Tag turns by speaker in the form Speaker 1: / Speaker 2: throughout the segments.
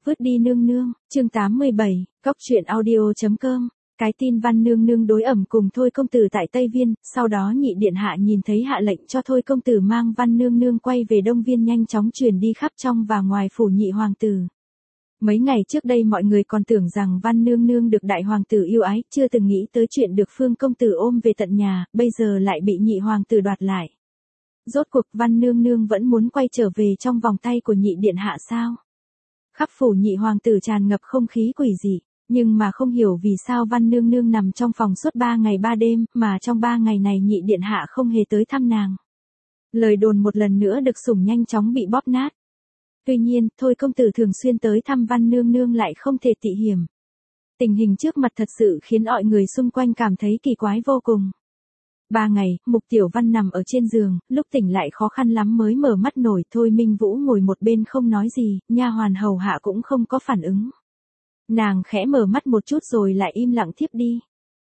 Speaker 1: Vứt đi nương nương, chương 87, Cóc truyện audio.com. Cái tin Văn nương nương đối ẩm cùng Thôi công tử tại Tây Viên, sau đó nhị điện hạ nhìn thấy hạ lệnh cho Thôi công tử mang Văn nương nương quay về Đông Viên nhanh chóng truyền đi khắp trong và ngoài phủ nhị hoàng tử. Mấy ngày trước đây mọi người còn tưởng rằng Văn nương nương được đại hoàng tử yêu ái, chưa từng nghĩ tới chuyện được Phương công tử ôm về tận nhà, bây giờ lại bị nhị hoàng tử đoạt lại. Rốt cuộc Văn nương nương vẫn muốn quay trở về trong vòng tay của nhị điện hạ sao? Khắp phủ nhị hoàng tử tràn ngập không khí quỷ dị, nhưng mà không hiểu vì sao Văn nương nương nằm trong phòng suốt 3 ngày 3 đêm, mà trong 3 ngày này nhị điện hạ không hề tới thăm nàng. Lời đồn một lần nữa được sủng nhanh chóng bị bóp nát. Tuy nhiên, Thôi công tử thường xuyên tới thăm Văn nương nương lại không thể tị hiểm. Tình hình trước mặt thật sự khiến mọi người xung quanh cảm thấy kỳ quái vô cùng. 3 ngày, Mục Tiểu Văn nằm ở trên giường, lúc tỉnh lại khó khăn lắm mới mở mắt nổi. Thôi Minh Vũ ngồi một bên không nói gì, nha hoàn hầu hạ cũng không có phản ứng. Nàng khẽ mở mắt một chút rồi lại im lặng thiếp đi.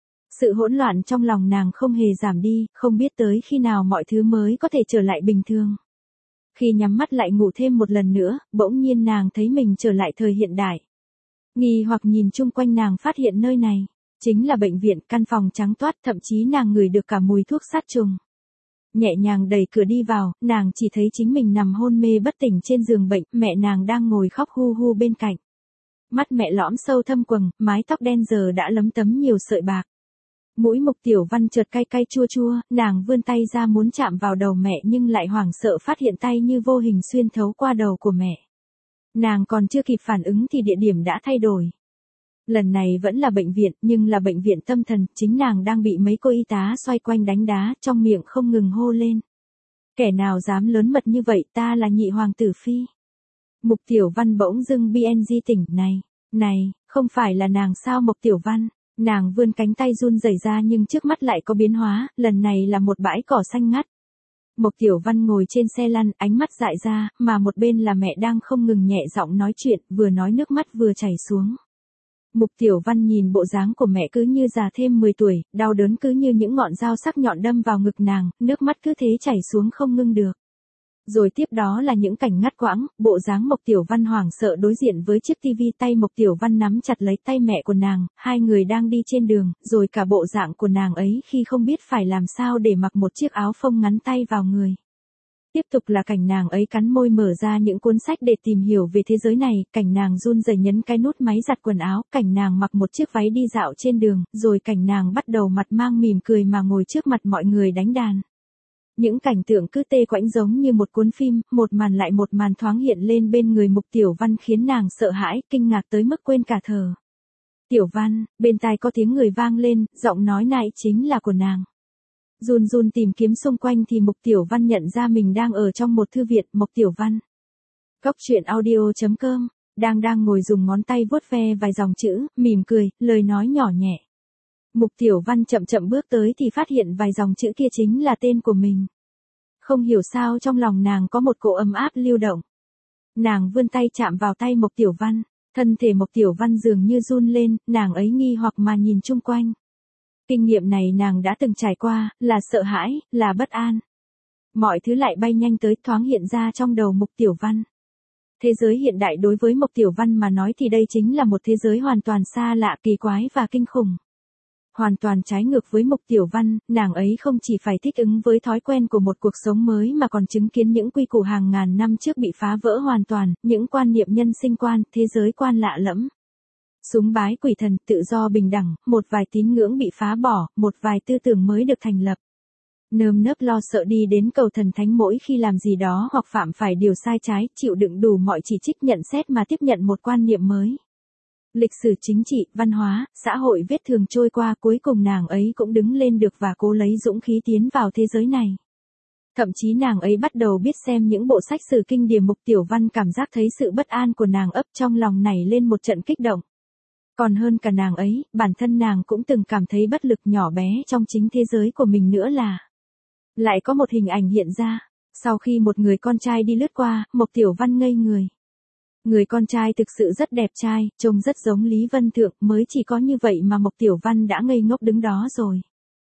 Speaker 1: Sự hỗn loạn trong lòng nàng không hề giảm đi, không biết tới khi nào mọi thứ mới có thể trở lại bình thường. Khi nhắm mắt lại ngủ thêm một lần nữa, bỗng nhiên nàng thấy mình trở lại thời hiện đại. Nghi hoặc nhìn chung quanh nàng phát hiện nơi này chính là bệnh viện, căn phòng trắng toát, thậm chí nàng ngửi được cả mùi thuốc sát trùng. Nhẹ nhàng đẩy cửa đi vào, nàng chỉ thấy chính mình nằm hôn mê bất tỉnh trên giường bệnh, mẹ nàng đang ngồi khóc hu hu bên cạnh. Mắt mẹ lõm sâu thâm quầng, mái tóc đen giờ đã lấm tấm nhiều sợi bạc. Mũi Mục Tiểu Văn chợt cay cay chua chua, nàng vươn tay ra muốn chạm vào đầu mẹ nhưng lại hoảng sợ phát hiện tay như vô hình xuyên thấu qua đầu của mẹ. Nàng còn chưa kịp phản ứng thì địa điểm đã thay đổi. Lần này vẫn là bệnh viện, nhưng là bệnh viện tâm thần, chính nàng đang bị mấy cô y tá xoay quanh đánh đá, trong miệng không ngừng hô lên. Kẻ nào dám lớn mật như vậy, ta là nhị hoàng tử phi. Mục Tiểu Văn bỗng dưng BNG tỉnh, này, không phải là nàng sao Mục Tiểu Văn? Nàng vươn cánh tay run rẩy ra nhưng trước mắt lại có biến hóa, lần này là một bãi cỏ xanh ngắt. Mục Tiểu Văn ngồi trên xe lăn, ánh mắt dại ra, mà một bên là mẹ đang không ngừng nhẹ giọng nói chuyện, vừa nói nước mắt vừa chảy xuống. Mục Tiểu Văn nhìn bộ dáng của mẹ cứ như già thêm 10 tuổi, đau đớn cứ như những ngọn dao sắc nhọn đâm vào ngực nàng, nước mắt cứ thế chảy xuống không ngưng được. Rồi tiếp đó là những cảnh ngắt quãng, bộ dáng Mục Tiểu Văn hoảng sợ đối diện với chiếc tivi, tay Mục Tiểu Văn nắm chặt lấy tay mẹ của nàng, hai người đang đi trên đường, rồi cả bộ dạng của nàng ấy khi không biết phải làm sao để mặc một chiếc áo phông ngắn tay vào người. Tiếp tục là cảnh nàng ấy cắn môi mở ra những cuốn sách để tìm hiểu về thế giới này, cảnh nàng run rẩy nhấn cái nút máy giặt quần áo, cảnh nàng mặc một chiếc váy đi dạo trên đường, rồi cảnh nàng bắt đầu mặt mang mỉm cười mà ngồi trước mặt mọi người đánh đàn. Những cảnh tượng cứ tê quãng giống như một cuốn phim, một màn lại một màn thoáng hiện lên bên người Mục Tiểu Văn khiến nàng sợ hãi, kinh ngạc tới mức quên cả thở. Tiểu Văn, bên tai có tiếng người vang lên, giọng nói này chính là của nàng. Run run tìm kiếm xung quanh thì Mục Tiểu Văn nhận ra mình đang ở trong một thư viện. Mục Tiểu Văn. Cóc truyện audio.com, đang ngồi dùng ngón tay vuốt ve vài dòng chữ, mỉm cười, lời nói nhỏ nhẹ. Mục Tiểu Văn chậm chậm bước tới thì phát hiện vài dòng chữ kia chính là tên của mình. Không hiểu sao trong lòng nàng có một cỗ ấm áp lưu động. Nàng vươn tay chạm vào tay Mục Tiểu Văn, thân thể Mục Tiểu Văn dường như run lên, nàng ấy nghi hoặc mà nhìn chung quanh. Kinh nghiệm này nàng đã từng trải qua, là sợ hãi, là bất an. Mọi thứ lại bay nhanh tới, thoáng hiện ra trong đầu Mục Tiểu Văn. Thế giới hiện đại đối với Mục Tiểu Văn mà nói thì đây chính là một thế giới hoàn toàn xa lạ, kỳ quái và kinh khủng. Hoàn toàn trái ngược với Mục Tiểu Văn, nàng ấy không chỉ phải thích ứng với thói quen của một cuộc sống mới mà còn chứng kiến những quy củ hàng ngàn năm trước bị phá vỡ hoàn toàn, những quan niệm nhân sinh quan, thế giới quan lạ lẫm. Súng bái quỷ thần, tự do bình đẳng, một vài tín ngưỡng bị phá bỏ, một vài tư tưởng mới được thành lập. Nơm nớp lo sợ đi đến cầu thần thánh mỗi khi làm gì đó hoặc phạm phải điều sai trái, chịu đựng đủ mọi chỉ trích nhận xét mà tiếp nhận một quan niệm mới. Lịch sử chính trị, văn hóa, xã hội vết thường trôi qua, cuối cùng nàng ấy cũng đứng lên được và cố lấy dũng khí tiến vào thế giới này. Thậm chí nàng ấy bắt đầu biết xem những bộ sách sử kinh điển. Mục Tiểu Văn cảm giác thấy sự bất an của nàng ấp trong lòng nảy lên một trận kích động. Còn hơn cả nàng ấy, bản thân nàng cũng từng cảm thấy bất lực nhỏ bé trong chính thế giới của mình nữa là. Lại có một hình ảnh hiện ra, sau khi một người con trai đi lướt qua, Mục Tiểu Văn ngây người. Người con trai thực sự rất đẹp trai, trông rất giống Lý Vân Thượng, mới chỉ có như vậy mà Mục Tiểu Văn đã ngây ngốc đứng đó rồi.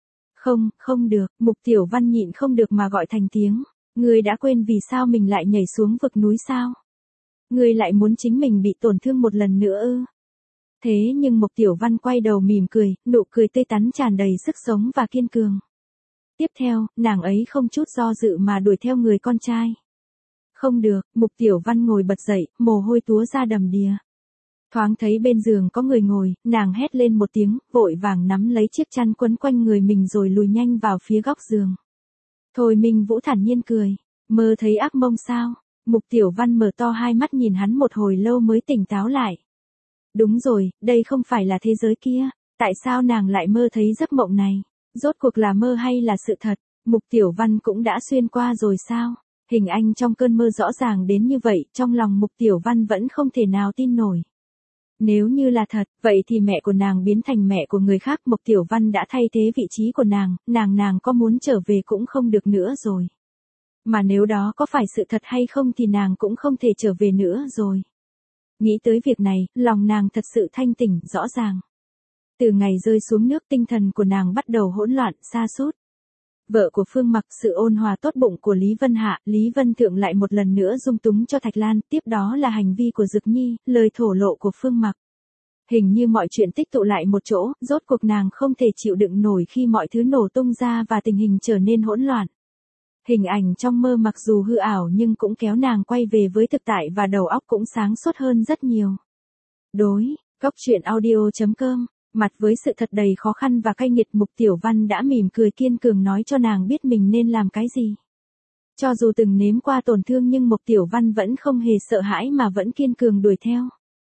Speaker 1: Không được, Mục Tiểu Văn nhịn không được mà gọi thành tiếng. Ngươi đã quên vì sao mình lại nhảy xuống vực núi sao? Ngươi lại muốn chính mình bị tổn thương một lần nữa ư? Thế nhưng Mục Tiểu Văn quay đầu mỉm cười, nụ cười tươi tắn tràn đầy sức sống và kiên cường. Tiếp theo, nàng ấy không chút do dự mà đuổi theo người con trai. Không được, Mục Tiểu Văn ngồi bật dậy, mồ hôi túa ra đầm đìa. Thoáng thấy bên giường có người ngồi, nàng hét lên một tiếng, vội vàng nắm lấy chiếc chăn quấn quanh người mình rồi lùi nhanh vào phía góc giường. Thôi Minh Vũ thản nhiên cười, mơ thấy ác mộng sao? Mục Tiểu Văn mở to hai mắt nhìn hắn một hồi lâu mới tỉnh táo lại. Đúng rồi, đây không phải là thế giới kia, tại sao nàng lại mơ thấy giấc mộng này? Rốt cuộc là mơ hay là sự thật? Mục Tiểu Văn cũng đã xuyên qua rồi sao? Hình ảnh trong cơn mơ rõ ràng đến như vậy, trong lòng Mục Tiểu Văn vẫn không thể nào tin nổi. Nếu như là thật, vậy thì mẹ của nàng biến thành mẹ của người khác, Mục Tiểu Văn đã thay thế vị trí của nàng có muốn trở về cũng không được nữa rồi. Mà nếu đó có phải sự thật hay không thì nàng cũng không thể trở về nữa rồi. Nghĩ tới việc này, lòng nàng thật sự thanh tỉnh, rõ ràng. Từ ngày rơi xuống nước tinh thần của nàng bắt đầu hỗn loạn, sa sút. Vợ của Phương Mặc, sự ôn hòa tốt bụng của Lý Vân Hạ, Lý Vân Thượng lại một lần nữa dung túng cho Thạch Lan, tiếp đó là hành vi của Dực Nhi, lời thổ lộ của Phương Mặc. Hình như mọi chuyện tích tụ lại một chỗ, rốt cuộc nàng không thể chịu đựng nổi khi mọi thứ nổ tung ra và tình hình trở nên hỗn loạn. Hình ảnh trong mơ mặc dù hư ảo nhưng cũng kéo nàng quay về với thực tại và đầu óc cũng sáng suốt hơn rất nhiều. Góc truyện audio.com. Mặt với sự thật đầy khó khăn và cay nghiệt, Mục Tiểu Văn đã mỉm cười kiên cường nói cho nàng biết mình nên làm cái gì. Cho dù từng nếm qua tổn thương nhưng Mục Tiểu Văn vẫn không hề sợ hãi mà vẫn kiên cường đuổi theo.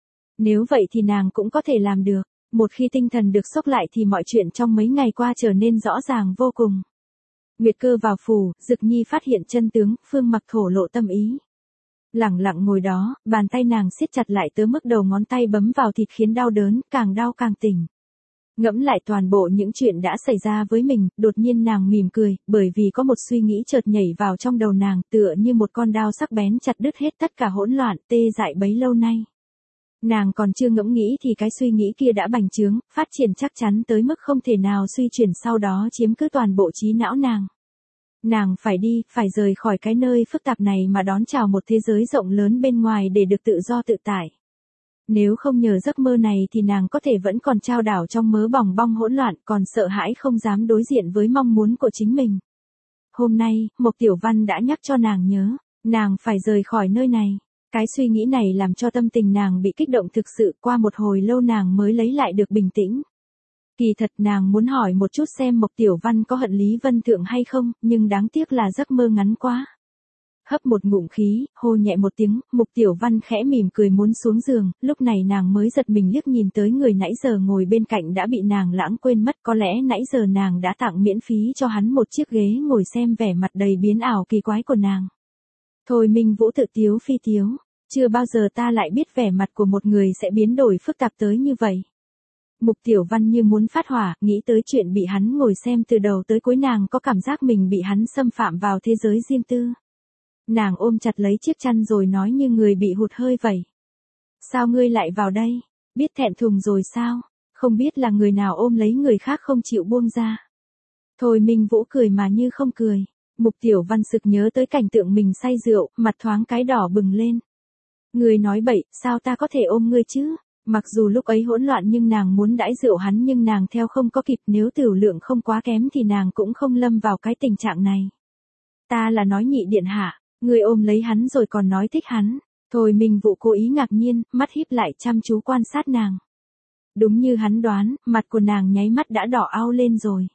Speaker 1: Nếu vậy thì nàng cũng có thể làm được. Một khi tinh thần được xốc lại thì mọi chuyện trong mấy ngày qua trở nên rõ ràng vô cùng. Nguyệt Cơ vào phủ, Dực Nhi phát hiện chân tướng, Phương Mặc thổ lộ tâm ý. Lẳng lặng ngồi đó, bàn tay nàng siết chặt lại tới mức đầu ngón tay bấm vào thịt khiến đau đớn, càng đau càng tỉnh. Ngẫm lại toàn bộ những chuyện đã xảy ra với mình, đột nhiên nàng mỉm cười, bởi vì có một suy nghĩ chợt nhảy vào trong đầu nàng, tựa như một con đao sắc bén chặt đứt hết tất cả hỗn loạn, tê dại bấy lâu nay. Nàng còn chưa ngẫm nghĩ thì cái suy nghĩ kia đã bành trướng, phát triển chắc chắn tới mức không thể nào suy chuyển, sau đó chiếm cứ toàn bộ trí não nàng. Nàng phải đi, phải rời khỏi cái nơi phức tạp này mà đón chào một thế giới rộng lớn bên ngoài để được tự do tự tại. Nếu không nhờ giấc mơ này thì nàng có thể vẫn còn chao đảo trong mớ bòng bong hỗn loạn, còn sợ hãi không dám đối diện với mong muốn của chính mình. Hôm nay, Mục Tiểu Văn đã nhắc cho nàng nhớ, nàng phải rời khỏi nơi này. Cái suy nghĩ này làm cho tâm tình nàng bị kích động thực sự, qua một hồi lâu nàng mới lấy lại được bình tĩnh. Kỳ thật nàng muốn hỏi một chút xem Mục Tiểu Văn có hận Lý Vân Thượng hay không, nhưng đáng tiếc là giấc mơ ngắn quá. Hấp một ngụm khí, hô nhẹ một tiếng, Mục Tiểu Văn khẽ mỉm cười muốn xuống giường, lúc này nàng mới giật mình liếc nhìn tới người nãy giờ ngồi bên cạnh đã bị nàng lãng quên mất, có lẽ nãy giờ nàng đã tặng miễn phí cho hắn một chiếc ghế ngồi xem vẻ mặt đầy biến ảo kỳ quái của nàng. Thôi Minh Vũ tự tiếu phi tiếu, chưa bao giờ ta lại biết vẻ mặt của một người sẽ biến đổi phức tạp tới như vậy. Mục Tiểu Văn như muốn phát hỏa, nghĩ tới chuyện bị hắn ngồi xem từ đầu tới cuối, nàng có cảm giác mình bị hắn xâm phạm vào thế giới riêng tư. Nàng ôm chặt lấy chiếc chăn rồi nói như người bị hụt hơi vậy. Sao ngươi lại vào đây? Biết thẹn thùng rồi sao? Không biết là người nào ôm lấy người khác không chịu buông ra. Thôi Minh Vũ cười mà như không cười. Mục Tiểu Văn sực nhớ tới cảnh tượng mình say rượu, mặt thoáng cái đỏ bừng lên. Ngươi nói bậy, sao ta có thể ôm ngươi chứ? Mặc dù lúc ấy hỗn loạn nhưng nàng muốn đãi rượu hắn nhưng nàng theo không có kịp, nếu tửu lượng không quá kém thì nàng cũng không lâm vào cái tình trạng này. Ta là nói Nhị điện hạ, ngươi ôm lấy hắn rồi còn nói thích hắn. Thôi Minh Vũ cố ý ngạc nhiên, mắt híp lại chăm chú quan sát nàng. Đúng như hắn đoán, mặt của nàng nháy mắt đã đỏ ao lên rồi.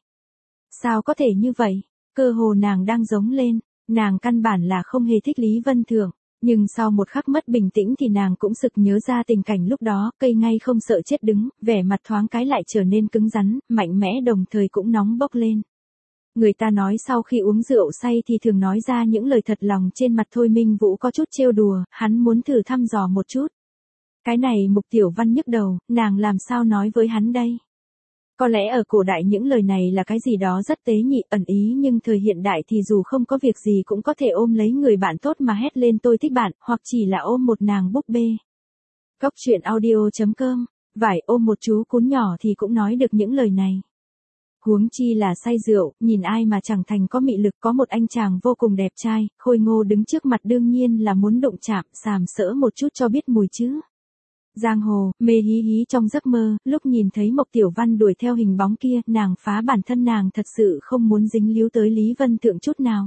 Speaker 1: Sao có thể như vậy? Cơ hồ nàng đang giống lên, nàng căn bản là không hề thích Lý Vân Thượng. Nhưng sau một khắc mất bình tĩnh thì nàng cũng sực nhớ ra tình cảnh lúc đó, cây ngay không sợ chết đứng, vẻ mặt thoáng cái lại trở nên cứng rắn, mạnh mẽ đồng thời cũng nóng bốc lên. Người ta nói sau khi uống rượu say thì thường nói ra những lời thật lòng, trên mặt Thôi Minh Vũ có chút trêu đùa, hắn muốn thử thăm dò một chút. Cái này Mục Tiểu Văn nhức đầu, nàng làm sao nói với hắn đây? Có lẽ ở cổ đại những lời này là cái gì đó rất tế nhị, ẩn ý, nhưng thời hiện đại thì dù không có việc gì cũng có thể ôm lấy người bạn tốt mà hét lên tôi thích bạn, hoặc chỉ là ôm một nàng búp bê. Góc truyện audio.com, vải ôm một chú cún nhỏ thì cũng nói được những lời này. Huống chi là say rượu, nhìn ai mà chẳng thành có mị lực, có một anh chàng vô cùng đẹp trai, khôi ngô đứng trước mặt đương nhiên là muốn đụng chạm, sàm sỡ một chút cho biết mùi chứ. Giang hồ, mê hí hí trong giấc mơ, lúc nhìn thấy Mộc Tiểu Văn đuổi theo hình bóng kia, nàng phá bản thân nàng thật sự không muốn dính líu tới Lý Vân Thượng chút nào.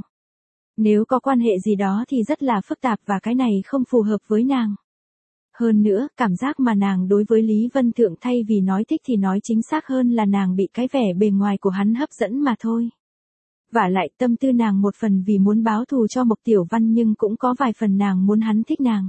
Speaker 1: Nếu có quan hệ gì đó thì rất là phức tạp và cái này không phù hợp với nàng. Hơn nữa, cảm giác mà nàng đối với Lý Vân Thượng thay vì nói thích thì nói chính xác hơn là nàng bị cái vẻ bề ngoài của hắn hấp dẫn mà thôi. Vả lại tâm tư nàng một phần vì muốn báo thù cho Mộc Tiểu Văn nhưng cũng có vài phần nàng muốn hắn thích nàng.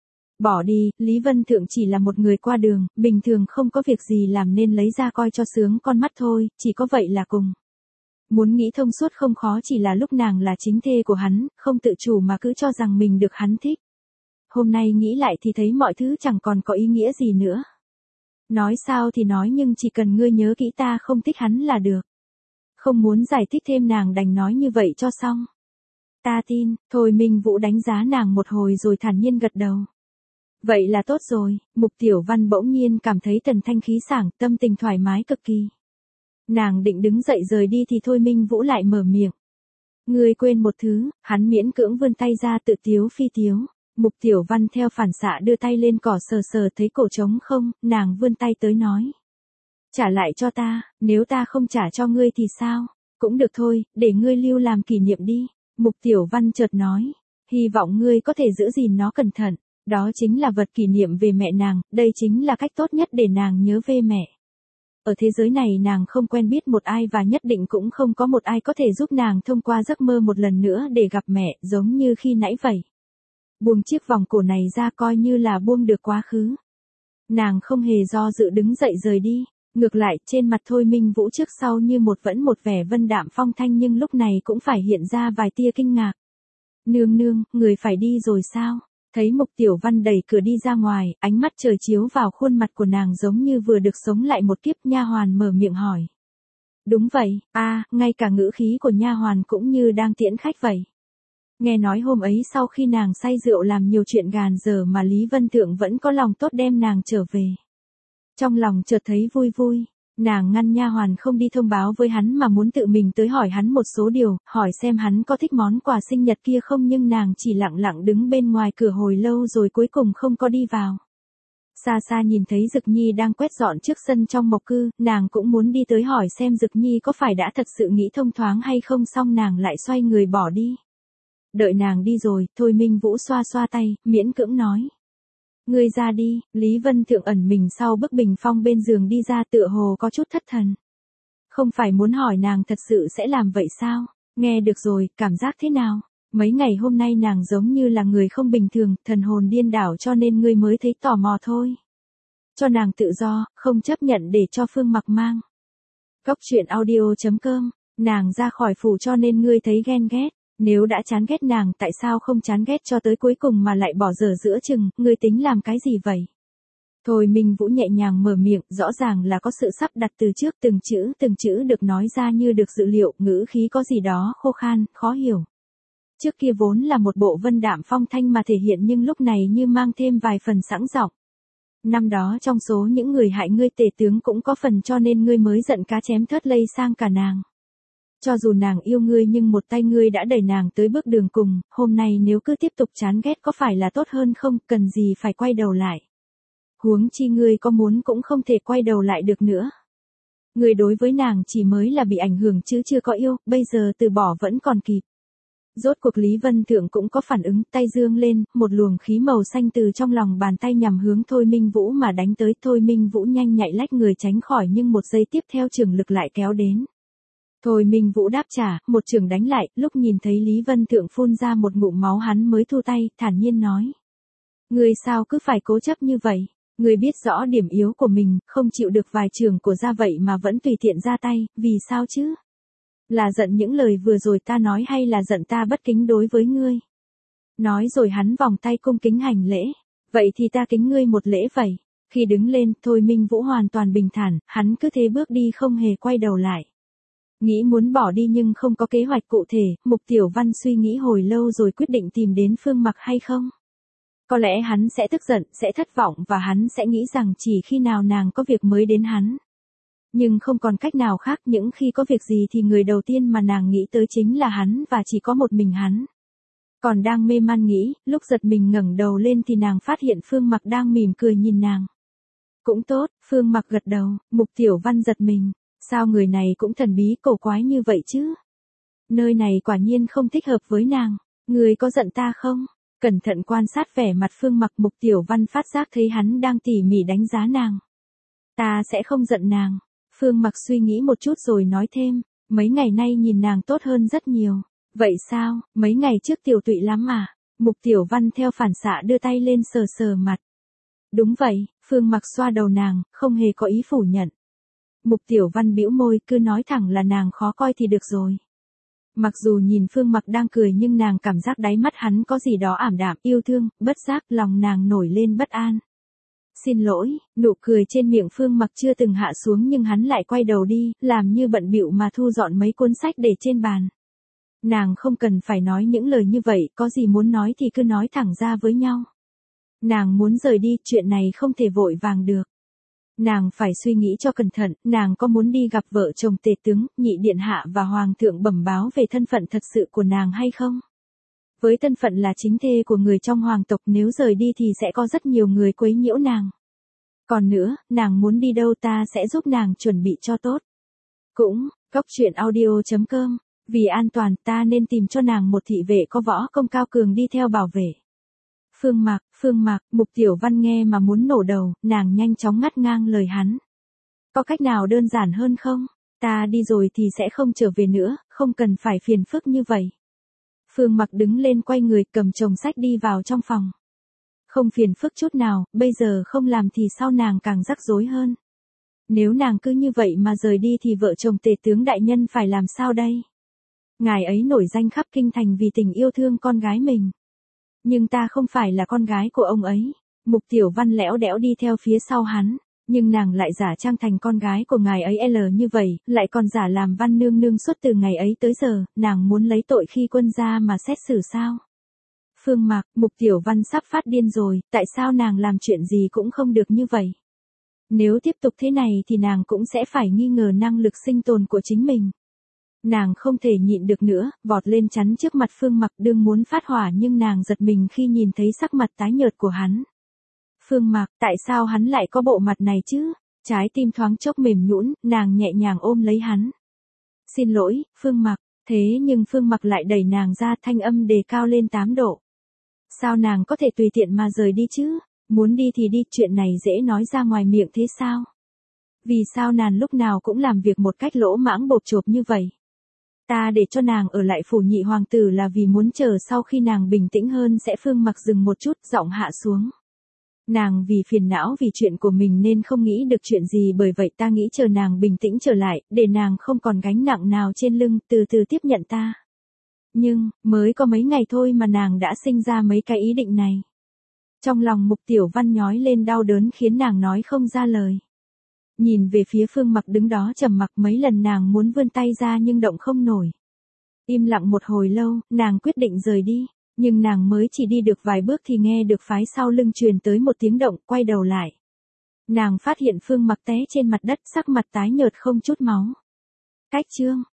Speaker 1: Bỏ đi, Lý Vân Thượng chỉ là một người qua đường, bình thường không có việc gì làm nên lấy ra coi cho sướng con mắt thôi, chỉ có vậy là cùng. Muốn nghĩ thông suốt không khó, chỉ là lúc nàng là chính thê của hắn, không tự chủ mà cứ cho rằng mình được hắn thích. Hôm nay nghĩ lại thì thấy mọi thứ chẳng còn có ý nghĩa gì nữa. Nói sao thì nói nhưng chỉ cần ngươi nhớ kỹ ta không thích hắn là được. Không muốn giải thích thêm nàng đành nói như vậy cho xong. Ta tin, Thôi Minh Vũ đánh giá nàng một hồi rồi thản nhiên gật đầu. Vậy là tốt rồi, Mục Tiểu Văn bỗng nhiên cảm thấy thần thanh khí sảng, tâm tình thoải mái cực kỳ. Nàng định đứng dậy rời đi thì Thôi Minh Vũ lại mở miệng. Ngươi quên một thứ, hắn miễn cưỡng vươn tay ra tự tiếu phi tiếu. Mục Tiểu Văn theo phản xạ đưa tay lên cỏ sờ sờ thấy cổ trống không, nàng vươn tay tới nói. Trả lại cho ta, nếu ta không trả cho ngươi thì sao? Cũng được thôi, để ngươi lưu làm kỷ niệm đi. Mục Tiểu Văn chợt nói. Hy vọng ngươi có thể giữ gìn nó cẩn thận. Đó chính là vật kỷ niệm về mẹ nàng, đây chính là cách tốt nhất để nàng nhớ về mẹ. Ở thế giới này nàng không quen biết một ai và nhất định cũng không có một ai có thể giúp nàng thông qua giấc mơ một lần nữa để gặp mẹ, giống như khi nãy vậy. Buông chiếc vòng cổ này ra coi như là buông được quá khứ. Nàng không hề do dự đứng dậy rời đi, ngược lại trên mặt Thôi Minh Vũ trước sau như vẫn một vẻ vân đạm phong thanh nhưng lúc này cũng phải hiện ra vài tia kinh ngạc. Nương nương, người phải đi rồi sao? Thấy Mục Tiểu Văn đẩy cửa đi ra ngoài, ánh mắt trời chiếu vào khuôn mặt của nàng giống như vừa được sống lại một kiếp. Nha hoàn mở miệng hỏi. Đúng vậy, ngay cả ngữ khí của nha hoàn cũng như đang tiễn khách vậy. Nghe nói hôm ấy sau khi nàng say rượu làm nhiều chuyện gàn dở mà Lý Vân Thượng vẫn có lòng tốt đem nàng trở về. Trong lòng chợt thấy vui vui, nàng ngăn nha hoàn không đi thông báo với hắn mà muốn tự mình tới hỏi hắn một số điều, hỏi xem hắn có thích món quà sinh nhật kia không nhưng nàng chỉ lặng lặng đứng bên ngoài cửa hồi lâu rồi cuối cùng không có đi vào. Xa xa nhìn thấy Dực Nhi đang quét dọn trước sân trong mộc cư, nàng cũng muốn đi tới hỏi xem Dực Nhi có phải đã thật sự nghĩ thông thoáng hay không xong nàng lại xoay người bỏ đi. Đợi nàng đi rồi, Thôi Minh Vũ xoa xoa tay, miễn cưỡng nói. Ngươi ra đi, Lý Vân Thượng ẩn mình sau bức bình phong bên giường đi ra tựa hồ có chút thất thần. Không phải muốn hỏi nàng thật sự sẽ làm vậy sao? Nghe được rồi, cảm giác thế nào? Mấy ngày hôm nay nàng giống như là người không bình thường, thần hồn điên đảo cho nên ngươi mới thấy tò mò thôi. Cho nàng tự do, không chấp nhận để cho Phương Mặc mang. Cốc truyện audio.com, nàng ra khỏi phủ cho nên ngươi thấy ghen ghét. Nếu đã chán ghét nàng tại sao không chán ghét cho tới cuối cùng mà lại bỏ dở giữa chừng, ngươi tính làm cái gì vậy? Thôi Minh Vũ nhẹ nhàng mở miệng, rõ ràng là có sự sắp đặt từ trước, từng chữ được nói ra như được dự liệu, ngữ khí có gì đó khô khan, khó hiểu. Trước kia vốn là một bộ vân đạm phong thanh mà thể hiện nhưng lúc này như mang thêm vài phần sẵn giọng. Năm đó trong số những người hại ngươi tể tướng cũng có phần cho nên ngươi mới giận cá chém thớt lây sang cả nàng. Cho dù nàng yêu ngươi nhưng một tay ngươi đã đẩy nàng tới bước đường cùng, hôm nay nếu cứ tiếp tục chán ghét có phải là tốt hơn không, cần gì phải quay đầu lại. Huống chi ngươi có muốn cũng không thể quay đầu lại được nữa. Ngươi đối với nàng chỉ mới là bị ảnh hưởng chứ chưa có yêu, bây giờ từ bỏ vẫn còn kịp. Rốt cuộc Lý Vân Thượng cũng có phản ứng, tay dương lên, một luồng khí màu xanh từ trong lòng bàn tay nhằm hướng Thôi Minh Vũ mà đánh tới. Thôi Minh Vũ nhanh nhạy lách người tránh khỏi nhưng một giây tiếp theo chưởng lực lại kéo đến. Thôi Minh Vũ đáp trả, một chưởng đánh lại, lúc nhìn thấy Lý Vân Thượng phun ra một ngụm máu hắn mới thu tay, thản nhiên nói. Ngươi sao cứ phải cố chấp như vậy, ngươi biết rõ điểm yếu của mình, không chịu được vài chưởng của ra vậy mà vẫn tùy tiện ra tay, vì sao chứ? Là giận những lời vừa rồi ta nói hay là giận ta bất kính đối với ngươi? Nói rồi hắn vòng tay cung kính hành lễ, vậy thì ta kính ngươi một lễ vậy. Khi đứng lên, Thôi Minh Vũ hoàn toàn bình thản, hắn cứ thế bước đi không hề quay đầu lại. Nghĩ muốn bỏ đi nhưng không có kế hoạch cụ thể, Mục Tiểu Văn suy nghĩ hồi lâu rồi quyết định tìm đến Phương Mặc hay không. Có lẽ hắn sẽ tức giận, sẽ thất vọng và hắn sẽ nghĩ rằng chỉ khi nào nàng có việc mới đến hắn. Nhưng không còn cách nào khác, những khi có việc gì thì người đầu tiên mà nàng nghĩ tới chính là hắn và chỉ có một mình hắn. Còn đang mê man nghĩ, lúc giật mình ngẩng đầu lên thì nàng phát hiện Phương Mặc đang mỉm cười nhìn nàng. Cũng tốt, Phương Mặc gật đầu, Mục Tiểu Văn giật mình. Sao người này cũng thần bí cổ quái như vậy chứ? Nơi này quả nhiên không thích hợp với nàng. Người có giận ta không? Cẩn thận quan sát vẻ mặt Phương Mặc, Mục Tiểu Văn phát giác thấy hắn đang tỉ mỉ đánh giá nàng. Ta sẽ không giận nàng. Phương Mặc suy nghĩ một chút rồi nói thêm, mấy ngày nay nhìn nàng tốt hơn rất nhiều. Vậy sao, mấy ngày trước tiểu tụy lắm à? Mục Tiểu Văn theo phản xạ đưa tay lên sờ sờ mặt. Đúng vậy, Phương Mặc xoa đầu nàng, không hề có ý phủ nhận. Mục Tiểu Văn bĩu môi, cứ nói thẳng là nàng khó coi thì được rồi. Mặc dù nhìn Phương Mặc đang cười nhưng nàng cảm giác đáy mắt hắn có gì đó ảm đạm, yêu thương, bất giác lòng nàng nổi lên bất an. Xin lỗi, nụ cười trên miệng Phương Mặc chưa từng hạ xuống nhưng hắn lại quay đầu đi, làm như bận bịu mà thu dọn mấy cuốn sách để trên bàn. Nàng không cần phải nói những lời như vậy, có gì muốn nói thì cứ nói thẳng ra với nhau. Nàng muốn rời đi, chuyện này không thể vội vàng được. Nàng phải suy nghĩ cho cẩn thận, nàng có muốn đi gặp vợ chồng tể tướng, nhị điện hạ và hoàng thượng bẩm báo về thân phận thật sự của nàng hay không? Với thân phận là chính thê của người trong hoàng tộc, nếu rời đi thì sẽ có rất nhiều người quấy nhiễu nàng. Còn nữa, nàng muốn đi đâu ta sẽ giúp nàng chuẩn bị cho tốt. Cũng, coctruyện.audio.com, vì an toàn ta nên tìm cho nàng một thị vệ có võ công cao cường đi theo bảo vệ. Phương Mặc, Mục Tiểu Văn nghe mà muốn nổ đầu, nàng nhanh chóng ngắt ngang lời hắn. Có cách nào đơn giản hơn không? Ta đi rồi thì sẽ không trở về nữa, không cần phải phiền phức như vậy. Phương Mặc đứng lên quay người cầm chồng sách đi vào trong phòng. Không phiền phức chút nào, bây giờ không làm thì sau nàng càng rắc rối hơn. Nếu nàng cứ như vậy mà rời đi thì vợ chồng tể tướng đại nhân phải làm sao đây? Ngài ấy nổi danh khắp kinh thành vì tình yêu thương con gái mình. Nhưng ta không phải là con gái của ông ấy. Mục Tiểu Văn lẽo đẽo đi theo phía sau hắn, nhưng nàng lại giả trang thành con gái của ngài ấy như vậy, lại còn giả làm Văn nương nương suốt từ ngày ấy tới giờ, nàng muốn lấy tội khi quân gia mà xét xử sao? Phương Mặc, Mục Tiểu Văn sắp phát điên rồi, tại sao nàng làm chuyện gì cũng không được như vậy? Nếu tiếp tục thế này thì nàng cũng sẽ phải nghi ngờ năng lực sinh tồn của chính mình. Nàng không thể nhịn được nữa, vọt lên chắn trước mặt Phương Mặc đương muốn phát hỏa nhưng nàng giật mình khi nhìn thấy sắc mặt tái nhợt của hắn. Phương Mặc, tại sao hắn lại có bộ mặt này chứ? Trái tim thoáng chốc mềm nhũn, nàng nhẹ nhàng ôm lấy hắn. Xin lỗi, Phương Mặc, thế nhưng Phương Mặc lại đẩy nàng ra, thanh âm đề cao lên 8 độ. Sao nàng có thể tùy tiện mà rời đi chứ? Muốn đi thì đi, chuyện này dễ nói ra ngoài miệng thế sao? Vì sao nàng lúc nào cũng làm việc một cách lỗ mãng bộp chộp như vậy? Ta để cho nàng ở lại phủ nhị hoàng tử là vì muốn chờ sau khi nàng bình tĩnh hơn sẽ. Phương Mặc dừng một chút, giọng hạ xuống. Nàng vì phiền não vì chuyện của mình nên không nghĩ được chuyện gì, bởi vậy ta nghĩ chờ nàng bình tĩnh trở lại, để nàng không còn gánh nặng nào trên lưng, từ từ tiếp nhận ta. Nhưng, mới có mấy ngày thôi mà nàng đã sinh ra mấy cái ý định này. Trong lòng Mục Tiểu Văn nhói lên đau đớn khiến nàng nói không ra lời. Nhìn về phía Phương Mặc đứng đó trầm mặc, mấy lần nàng muốn vươn tay ra nhưng động không nổi. Im lặng một hồi lâu, nàng quyết định rời đi, nhưng nàng mới chỉ đi được vài bước thì nghe được phái sau lưng truyền tới một tiếng động, quay đầu lại. Nàng phát hiện Phương Mặc té trên mặt đất, sắc mặt tái nhợt không chút máu. Cách chương